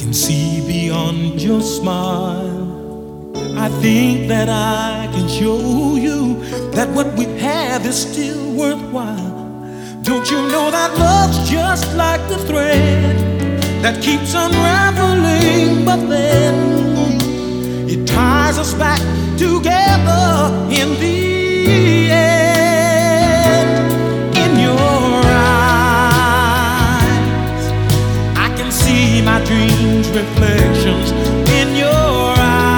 can see beyond your smile. I think that I can show you that what we have is still worthwhile. Don't you know that love's just like the thread that keeps unraveling, but then it ties us back together in the end. In your eyes, I can see my dreams' reflections. In your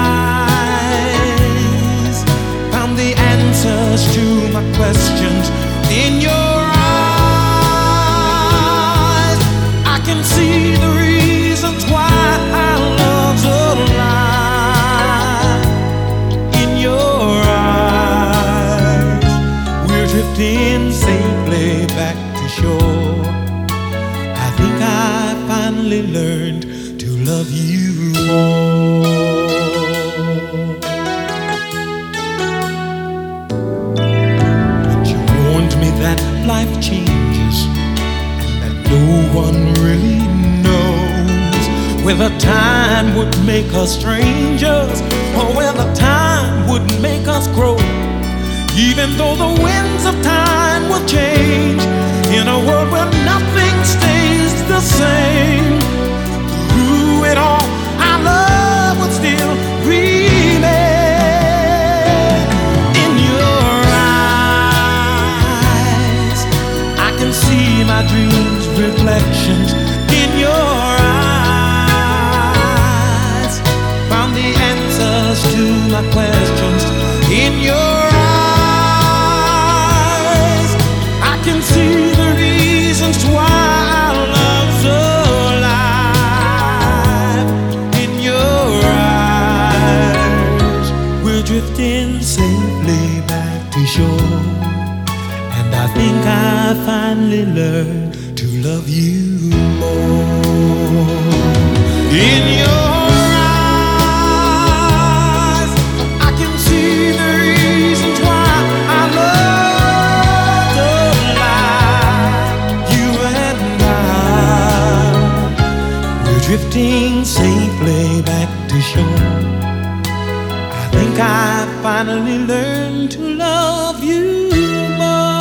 eyes, found the answers to my questions. In your eyes, I can see the reasons why our love's alive. In your eyes, we're drifting safely back to shore. I think I finally learned to love you more. You warned me that life changes and that no one really knows whether time would make us strangers or whether time would make us grow. Even though the winds of time will change, in a world where nothing stays the same, through it all, our love would still remain. In your eyes, I can see my dreams' reflections. In your eyes, found the answers to my questions. In your eyes, I can see the reasons why our love's alive. In your eyes, we're drifting safely back to shore. And I think I finally learned to love you more. In your eyes, I can see the reasons why I love alive. You and we're drifting safely back to shore. I think I finally learned to love you more.